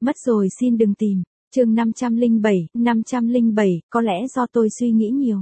Mất rồi xin đừng tìm. Chương 507, có lẽ do tôi suy nghĩ nhiều.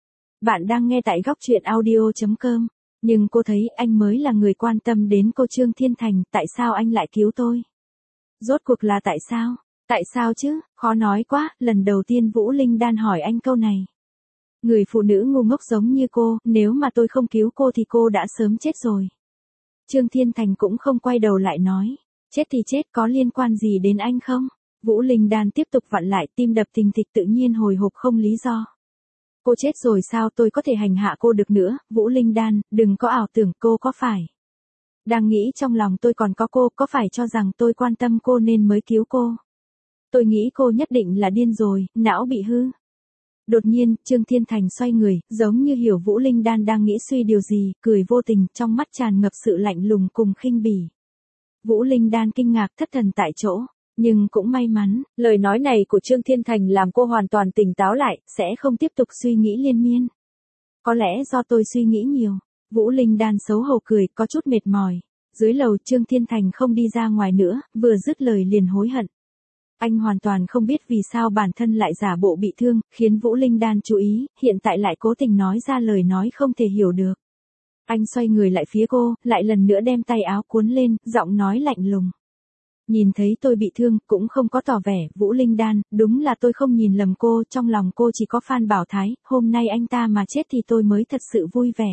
Bạn đang nghe tại góc truyện audio.com. Nhưng cô thấy anh mới là người quan tâm đến cô Trương Thiên Thành, tại sao anh lại cứu tôi? Rốt cuộc là tại sao? Tại sao chứ, khó nói quá, lần đầu tiên Vũ Linh Đan hỏi anh câu này. Người phụ nữ ngu ngốc giống như cô, nếu mà tôi không cứu cô thì cô đã sớm chết rồi. Trương Thiên Thành cũng không quay đầu lại nói. Chết thì chết, có liên quan gì đến anh không? Vũ Linh Đan tiếp tục vặn lại, tim đập thình thịch, tự nhiên hồi hộp không lý do. Cô chết rồi sao tôi có thể hành hạ cô được nữa? Vũ Linh Đan, đừng có ảo tưởng, cô có phải đang nghĩ trong lòng tôi còn có cô, có phải cho rằng tôi quan tâm cô nên mới cứu cô? Tôi nghĩ cô nhất định là điên rồi, não bị hư. Đột nhiên, Trương Thiên Thành xoay người, giống như hiểu Vũ Linh Đan đang nghĩ suy điều gì, cười vô tình, trong mắt tràn ngập sự lạnh lùng cùng khinh bỉ. Vũ Linh Đan kinh ngạc thất thần tại chỗ, nhưng cũng may mắn, lời nói này của Trương Thiên Thành làm cô hoàn toàn tỉnh táo lại, sẽ không tiếp tục suy nghĩ liên miên. Có lẽ do tôi suy nghĩ nhiều. Vũ Linh Đan xấu hổ cười, có chút mệt mỏi. Dưới lầu Trương Thiên Thành không đi ra ngoài nữa, vừa dứt lời liền hối hận. Anh hoàn toàn không biết vì sao bản thân lại giả bộ bị thương, khiến Vũ Linh Đan chú ý, hiện tại lại cố tình nói ra lời nói không thể hiểu được. Anh xoay người lại phía cô, lại lần nữa đem tay áo cuốn lên, giọng nói lạnh lùng. Nhìn thấy tôi bị thương, cũng không có tỏ vẻ, Vũ Linh Đan, đúng là tôi không nhìn lầm cô, trong lòng cô chỉ có Phan Bảo Thái, hôm nay anh ta mà chết thì tôi mới thật sự vui vẻ.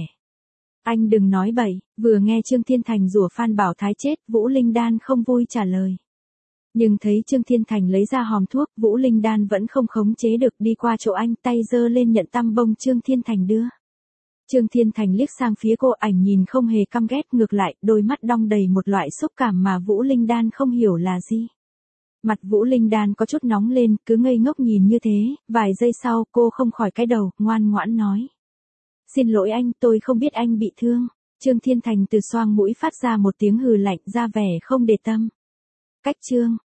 Anh đừng nói bậy, vừa nghe Trương Thiên Thành rủa Phan Bảo Thái chết, Vũ Linh Đan không vui trả lời. Nhưng thấy Trương Thiên Thành lấy ra hòm thuốc, Vũ Linh Đan vẫn không khống chế được, đi qua chỗ anh, tay giơ lên nhận tăm bông Trương Thiên Thành đưa. Trương Thiên Thành liếc sang phía cô, ảnh nhìn không hề căm ghét, ngược lại, đôi mắt đong đầy một loại xúc cảm mà Vũ Linh Đan không hiểu là gì. Mặt Vũ Linh Đan có chút nóng lên, cứ ngây ngốc nhìn như thế, vài giây sau, cô không khỏi cái đầu, ngoan ngoãn nói. Xin lỗi anh, tôi không biết anh bị thương. Trương Thiên Thành từ xoang mũi phát ra một tiếng hừ lạnh, ra vẻ không để tâm. Cách Trương